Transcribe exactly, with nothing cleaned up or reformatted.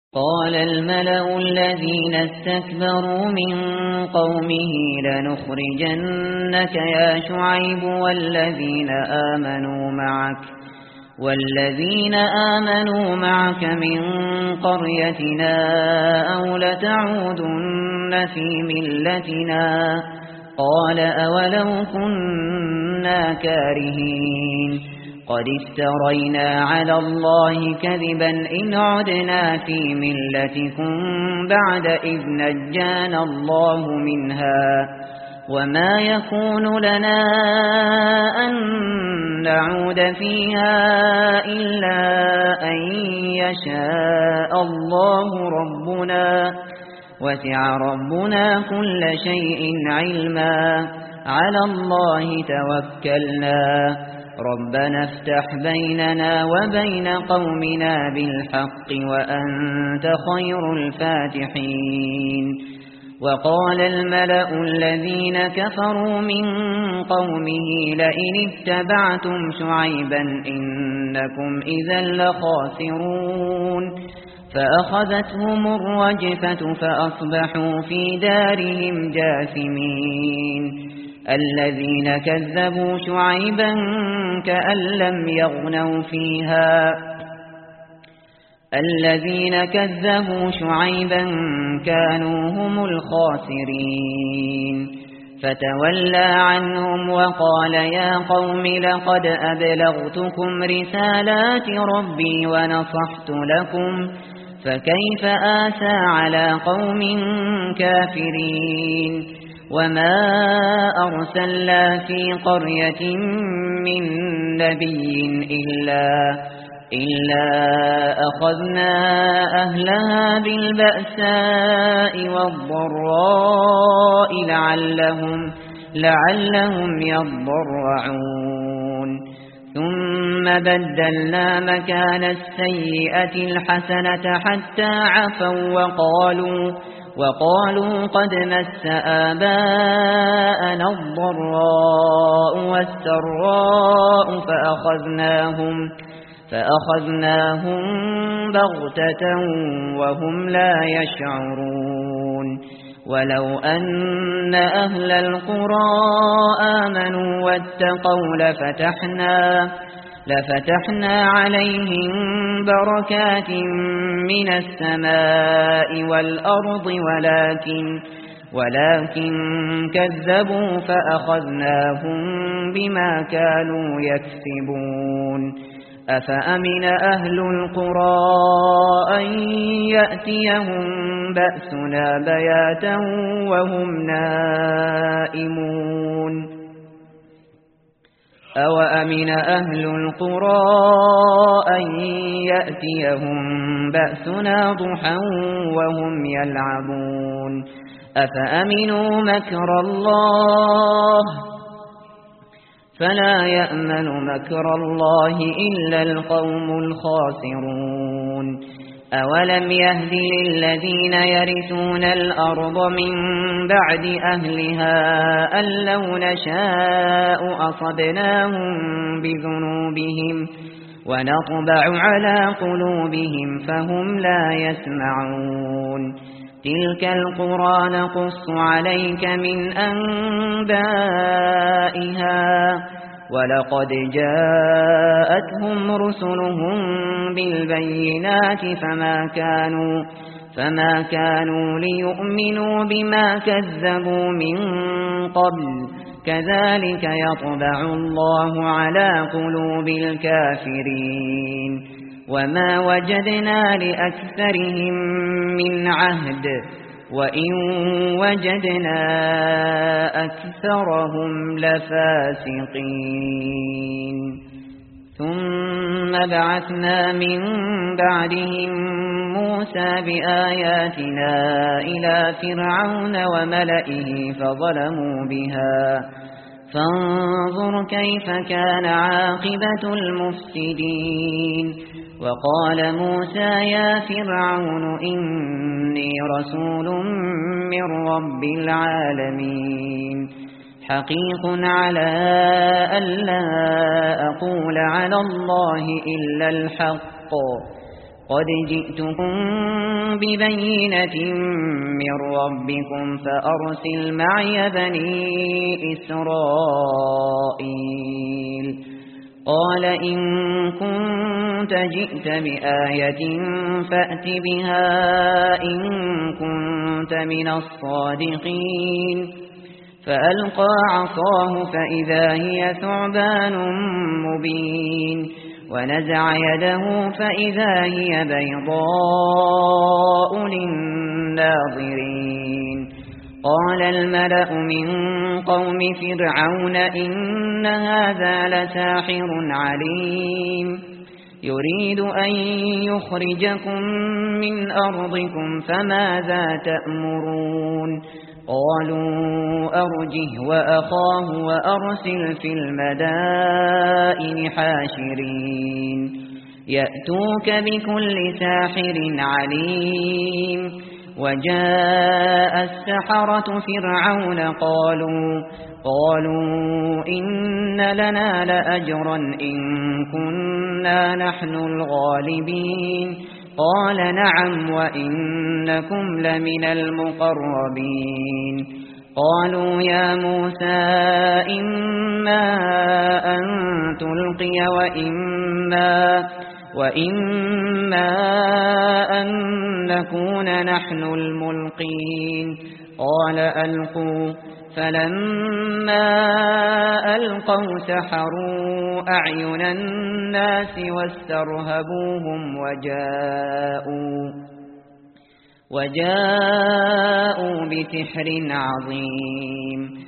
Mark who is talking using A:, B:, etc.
A: قال الملأ الذين استكبروا من قومه لنخرجنك يا شعيب والذين آمنوا معك والذين آمنوا معك من قريتنا أو لتعودن في ملتنا قال أولو كنا كارهين قد افترينا على الله كذبا إن عدنا في ملتكم بعد إذ نجانا الله منها وما يكون لنا أن نعود فيها إلا أن يشاء الله ربنا وسع ربنا كل شيء علما على الله توكلنا ربنا افتح بيننا وبين قومنا بالحق وأنت خير الفاتحين وقال الملأ الذين كفروا من قومه لئن اتبعتم شعيبا إنكم إذا لخاسرون فأخذتهم الرجفة فأصبحوا في دارهم جاثمين الذين كذبوا شعيبا كأن لم يغنوا فيها الذين كذبوا شعيبا كانوا هم الخاسرين فتولى عنهم وقال يا قوم لقد أبلغتكم رسالات ربي ونصحت لكم فكيف آسى على قوم كافرين وما أرسلنا في قرية من نبي إلا إلا أخذنا أهلها بالبأساء والضراء لعلهم لعلهم يضرعون ثم بدلنا مكان السيئة الحسنة حتى عفوا وقالوا وقالوا قد مس آباءنا الضراء والسراء فأخذناهم فأخذناهم بغتة وهم لا يشعرون ولو أن أهل القرى آمنوا واتقوا لفتحنا لفتحنا عليهم بركات من السماء والأرض ولكن ولكن كذبوا فأخذناهم بما كانوا يكسبون أفأمن أهل القرى أن يأتيهم بأسنا بياتا وهم نائمون أوأمن أهل القرى أن يأتيهم بأسنا ضحى وهم يلعبون أفأمنوا مكر الله فلا يأمن مكر الله إلا القوم الخاسرون أولم يهد للذين يرثون الأرض من بعد أهلها أن لو نشاء أصبناهم بذنوبهم ونطبع على قلوبهم فهم لا يسمعون تلك القرى نقص عليك من أنبائها ولقد جاءتهم رسلهم بالبينات فما كانوا فما كانوا ليؤمنوا بما كذبوا من قبل كذلك يطبع الله على قلوب الكافرين وما وجدنا لأكثرهم من عهد وإن وجدنا أكثرهم لفاسقين ثم بعثنا من بعدهم موسى بآياتنا إلى فرعون وملئه فظلموا بها فانظر كيف كان عاقبة المفسدين وقال موسى يا فرعون إني رسول من رب العالمين حقيق على ألا أقول على الله إلا الحق قد جئتكم ببينة من ربكم فأرسل معي بني إسرائيل قال إن كنت جئت بآية فأت بها إن كنت من الصادقين فألقى عصاه فإذا هي ثعبان مبين ونزع يده فإذا هي بيضاء للناظرين قال الملأ من قوم فرعون إن هذا لساحر عليم يريد أن يخرجكم من أرضكم فماذا تأمرون قالوا أرجه وأخاه وأرسل في المدائن حاشرين يأتوك بكل ساحر عليم وجاء السحرة فرعون قالوا قالوا إن لنا لأجرا إن كنا نحن الغالبين قال نعم وإنكم لمن المقربين قالوا يا موسى إما أن تلقي وإما وإما أن نكون نحن الملقين قال ألقوا فلما ألقوا سحروا أعين الناس واسترهبوهم وجاءوا وجاءوا بسحر عظيم